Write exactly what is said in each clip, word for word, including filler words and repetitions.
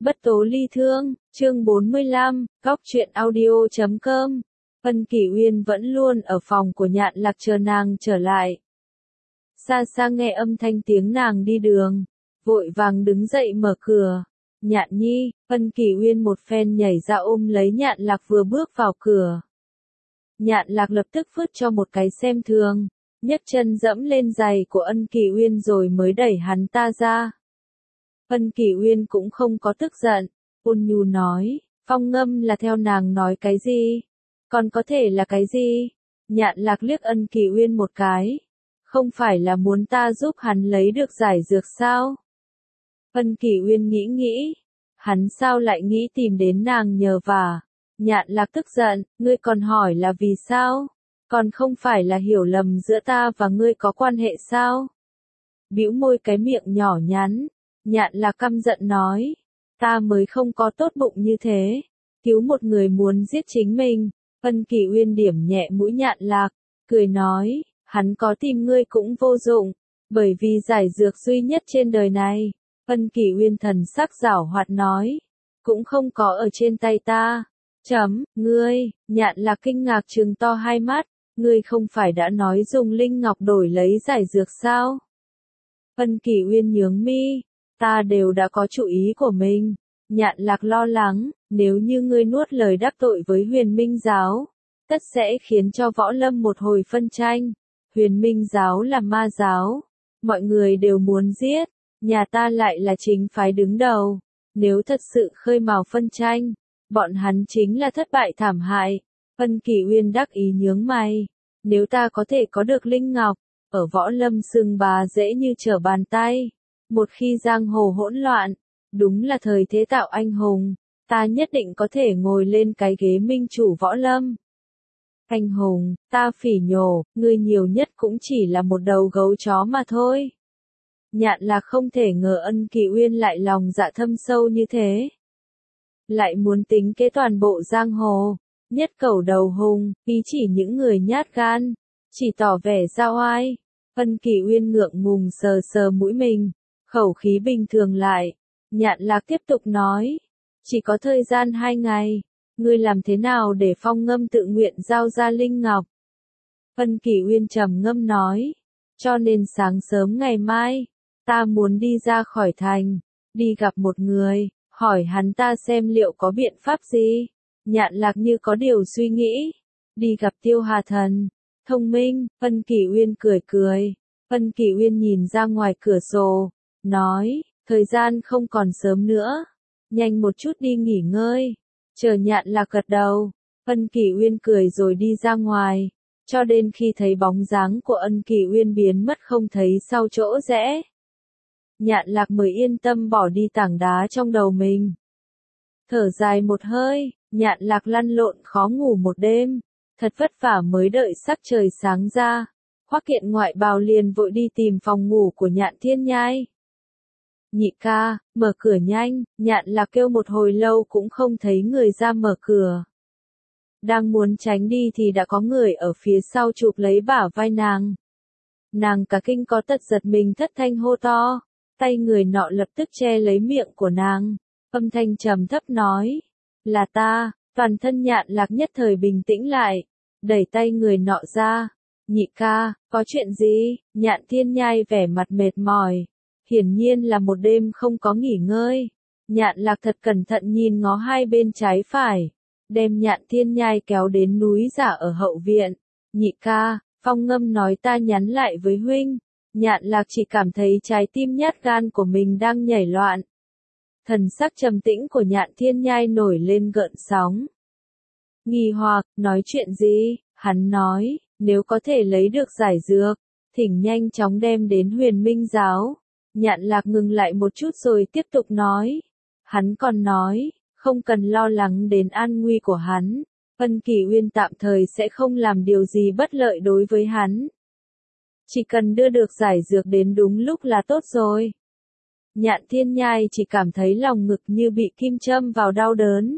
Bất tố ly thương, chương bốn mươi lăm, góc truyện audio chấm com. Vân Kỷ Uyên vẫn luôn ở phòng của Nhạn Lạc chờ nàng trở lại. Xa xa nghe âm thanh tiếng nàng đi đường, vội vàng đứng dậy mở cửa. Nhạn nhi, Vân Kỷ Uyên một phen nhảy ra ôm lấy Nhạn Lạc vừa bước vào cửa. Nhạn Lạc lập tức phứt cho một cái xem thường, nhấc chân dẫm lên giày của Ân Kỷ Uyên rồi mới đẩy hắn ta ra. Vân Kỷ Uyên cũng không có tức giận, ôn nhu nói, Phong Ngâm là theo nàng nói cái gì? Còn có thể là cái gì? Nhạn Lạc liếc Ân Kỷ Uyên một cái. Không phải là muốn ta giúp hắn lấy được giải dược sao? Vân Kỷ Uyên nghĩ nghĩ. Hắn sao lại nghĩ tìm đến nàng nhờ vả? Nhạn Lạc tức giận, ngươi còn hỏi là vì sao? Còn không phải là hiểu lầm giữa ta và ngươi có quan hệ sao? Bĩu môi cái miệng nhỏ nhắn. Nhạn Lạc căm giận nói, ta mới không có tốt bụng như thế, cứu một người muốn giết chính mình. Vân Kỷ Uyên điểm nhẹ mũi Nhạn Lạc, cười nói, hắn có tìm ngươi cũng vô dụng, bởi vì giải dược duy nhất trên đời này. Vân Kỷ Uyên thần sắc giảo hoạt nói, cũng không có ở trên tay ta. Chấm, ngươi, Nhạn Lạc kinh ngạc trừng to hai mắt, ngươi không phải đã nói dùng linh ngọc đổi lấy giải dược sao? Vân Kỷ Uyên nhướng mi. Ta đều đã có chủ ý của mình. Nhạn Lạc lo lắng, nếu như ngươi nuốt lời đắc tội với Huyền Minh Giáo, tất sẽ khiến cho võ lâm một hồi phân tranh. Huyền Minh Giáo là ma giáo, mọi người đều muốn giết, nhà ta lại là chính phái đứng đầu. Nếu thật sự khơi mào phân tranh, bọn hắn chính là thất bại thảm hại. Vân Kỷ Uyên đắc ý nhướng mày, nếu ta có thể có được linh ngọc, ở võ lâm xưng bá dễ như trở bàn tay. Một khi giang hồ hỗn loạn, đúng là thời thế tạo anh hùng, ta nhất định có thể ngồi lên cái ghế minh chủ võ lâm. Anh hùng, ta phỉ nhổ, ngươi nhiều nhất cũng chỉ là một đầu gấu chó mà thôi. Nhạn Lạc không thể ngờ Ân Kỷ Uyên lại lòng dạ thâm sâu như thế. Lại muốn tính kế toàn bộ giang hồ, nhất cẩu đầu hùng, ý chỉ những người nhát gan, chỉ tỏ vẻ giao oai. Ân Kỷ Uyên ngượng ngùng sờ sờ mũi mình. Khẩu khí bình thường lại, Nhạn Lạc tiếp tục nói, chỉ có thời gian hai ngày, ngươi làm thế nào để Phong Ngâm tự nguyện giao ra linh ngọc? Vân Kỷ Uyên trầm ngâm nói, cho nên sáng sớm ngày mai, ta muốn đi ra khỏi thành, đi gặp một người, hỏi hắn ta xem liệu có biện pháp gì. Nhạn Lạc như có điều suy nghĩ, đi gặp Tiêu Hà Thần, thông minh. Vân Kỷ Uyên cười cười, Vân Kỷ Uyên nhìn ra ngoài cửa sổ. Nói, thời gian không còn sớm nữa, nhanh một chút đi nghỉ ngơi. Chờ Nhạn Lạc gật đầu, Vân Kỷ Uyên cười rồi đi ra ngoài, cho đến khi thấy bóng dáng của Ân Kỷ Uyên biến mất không thấy sau chỗ rẽ. Nhạn Lạc mới yên tâm bỏ đi tảng đá trong đầu mình. Thở dài một hơi, Nhạn Lạc lăn lộn khó ngủ một đêm, thật vất vả mới đợi sắc trời sáng ra. Hoắc Kiện ngoại bào liền vội đi tìm phòng ngủ của Nhạn Thiên Nhai. Nhị ca, mở cửa nhanh. Nhạn Lạc kêu một hồi lâu cũng không thấy người ra mở cửa. Đang muốn tránh đi thì đã có người ở phía sau chụp lấy bả vai nàng. Nàng cả kinh có tật giật mình thất thanh hô to, tay người nọ lập tức che lấy miệng của nàng, âm thanh trầm thấp nói, là ta. Toàn thân Nhạn Lạc nhất thời bình tĩnh lại, đẩy tay người nọ ra. Nhị ca, có chuyện gì? Nhạn Thiên Nhai vẻ mặt mệt mỏi. Hiển nhiên là một đêm không có nghỉ ngơi. Nhạn Lạc thật cẩn thận nhìn ngó hai bên trái phải, đem Nhạn Thiên Nhai kéo đến núi giả ở hậu viện. Nhị ca, Phong Ngâm nói ta nhắn lại với huynh. Nhạn Lạc chỉ cảm thấy trái tim nhát gan của mình đang nhảy loạn. Thần sắc trầm tĩnh của Nhạn Thiên Nhai nổi lên gợn sóng. Nghi hoặc, nói chuyện gì? Hắn nói, nếu có thể lấy được giải dược, thỉnh nhanh chóng đem đến Huyền Minh Giáo. Nhạn Lạc ngừng lại một chút rồi tiếp tục nói. Hắn còn nói, không cần lo lắng đến an nguy của hắn. Vân Kỷ Uyên tạm thời sẽ không làm điều gì bất lợi đối với hắn. Chỉ cần đưa được giải dược đến đúng lúc là tốt rồi. Nhạn Thiên Nhai chỉ cảm thấy lòng ngực như bị kim châm vào đau đớn.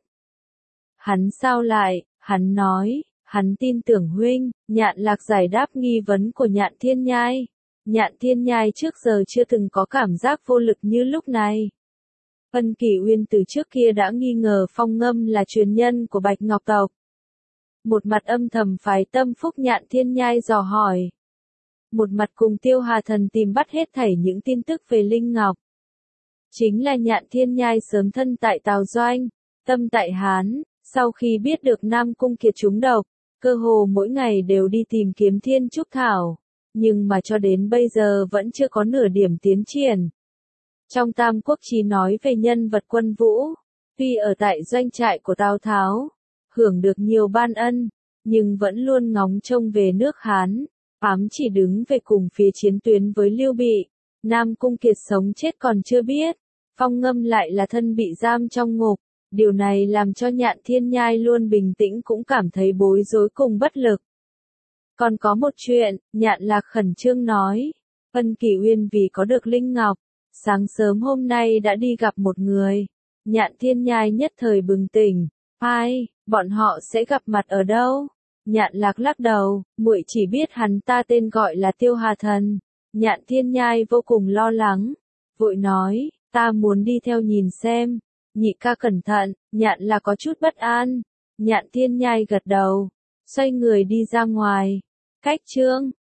Hắn sao lại? Hắn nói, hắn tin tưởng huynh. Nhạn Lạc giải đáp nghi vấn của Nhạn Thiên Nhai. Nhạn Thiên Nhai trước giờ chưa từng có cảm giác vô lực như lúc này. Ân Kỷ Uyên từ trước kia đã nghi ngờ Phong Ngâm là truyền nhân của Bạch Ngọc tộc. Một mặt âm thầm phái tâm phúc Nhạn Thiên Nhai dò hỏi. Một mặt cùng Tiêu Hà Thần tìm bắt hết thảy những tin tức về Linh Ngọc. Chính là Nhạn Thiên Nhai sớm thân tại Tào Doanh, tâm tại Hán, sau khi biết được Nam Cung Kiệt trúng độc, cơ hồ mỗi ngày đều đi tìm kiếm Thiên Trúc Thảo, nhưng mà cho đến bây giờ vẫn chưa có nửa điểm tiến triển. Trong Tam Quốc Chí nói về nhân vật Quân Vũ, tuy ở tại doanh trại của Tào Tháo, hưởng được nhiều ban ân, nhưng vẫn luôn ngóng trông về nước Hán, ám chỉ đứng về cùng phía chiến tuyến với Lưu Bị. Nam Cung Kiệt sống chết còn chưa biết, Phong Ngâm lại là thân bị giam trong ngục, điều này làm cho Nhạn Thiên Nhai luôn bình tĩnh cũng cảm thấy bối rối cùng bất lực. Còn có một chuyện, Nhạn Lạc khẩn trương nói, Ân Kỷ Uyên vì có được Linh Ngọc, sáng sớm hôm nay đã đi gặp một người. Nhạn Thiên Nhai nhất thời bừng tỉnh, ai, bọn họ sẽ gặp mặt ở đâu? Nhạn Lạc lắc đầu, muội chỉ biết hắn ta tên gọi là Tiêu Hà Thần. Nhạn Thiên Nhai vô cùng lo lắng, vội nói, ta muốn đi theo nhìn xem. Nhị ca cẩn thận. Nhạn Lạc có chút bất an. Nhạn Thiên Nhai gật đầu, xoay người đi ra ngoài. Cách chương